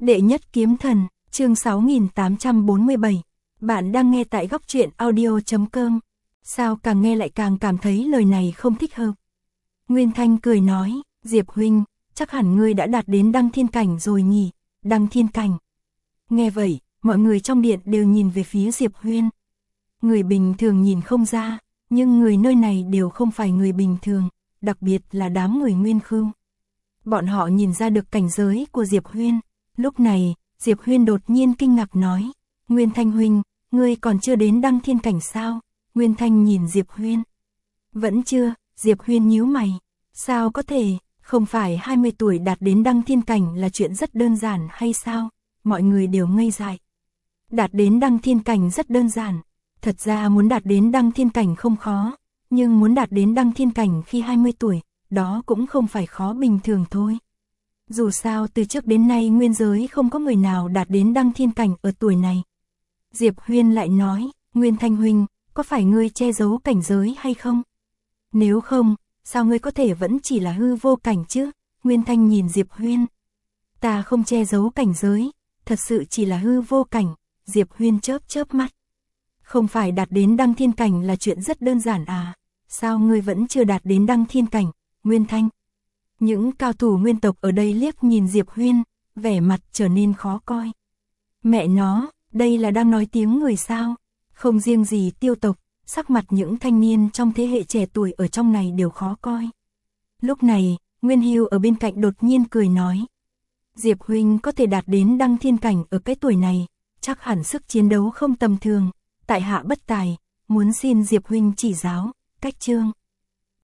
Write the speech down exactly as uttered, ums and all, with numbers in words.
Đệ nhất kiếm thần, chương sáu nghìn tám trăm bốn mươi bảy. Bạn đang nghe tại góc truyện audio chấm com. Sao càng nghe lại càng cảm thấy lời này không thích hợp. Nguyên Thanh cười nói, Diệp huynh, chắc hẳn ngươi đã đạt đến đăng thiên cảnh rồi nhỉ, đăng thiên cảnh. Nghe vậy, mọi người trong điện đều nhìn về phía Diệp Huyên. Người bình thường nhìn không ra, nhưng người nơi này đều không phải người bình thường, đặc biệt là đám người Nguyên Khưu. Bọn họ nhìn ra được cảnh giới của Diệp Huyên. Lúc này, Diệp Huyên đột nhiên kinh ngạc nói, Nguyên Thanh huynh, ngươi còn chưa đến đăng thiên cảnh sao? Nguyên Thanh nhìn Diệp Huyên. Vẫn chưa, Diệp Huyên nhíu mày. Sao có thể, không phải hai mươi tuổi đạt đến đăng thiên cảnh là chuyện rất đơn giản hay sao? Mọi người đều ngây dại. Đạt đến đăng thiên cảnh rất đơn giản. Thật ra muốn đạt đến đăng thiên cảnh không khó, nhưng muốn đạt đến đăng thiên cảnh khi hai mươi tuổi, đó cũng không phải khó bình thường thôi. Dù sao từ trước đến nay nguyên giới không có người nào đạt đến đăng thiên cảnh ở tuổi này. Diệp Huyên lại nói, Nguyên Thanh huynh, có phải ngươi che giấu cảnh giới hay không? Nếu không, sao ngươi có thể vẫn chỉ là hư vô cảnh chứ? Nguyên Thanh nhìn Diệp Huyên. Ta không che giấu cảnh giới, thật sự chỉ là hư vô cảnh. Diệp Huyên chớp chớp mắt. Không phải đạt đến đăng thiên cảnh là chuyện rất đơn giản à? Sao ngươi vẫn chưa đạt đến đăng thiên cảnh, Nguyên Thanh? Những cao thủ nguyên tộc ở đây liếc nhìn Diệp Huyên, vẻ mặt trở nên khó coi. Mẹ nó, đây là đang nói tiếng người sao? Không riêng gì Tiêu tộc, sắc mặt những thanh niên trong thế hệ trẻ tuổi ở trong này đều khó coi. Lúc này, Nguyên Hưu ở bên cạnh đột nhiên cười nói. Diệp huynh có thể đạt đến đăng thiên cảnh ở cái tuổi này, chắc hẳn sức chiến đấu không tầm thường. Tại hạ bất tài, muốn xin Diệp huynh chỉ giáo, cách chương.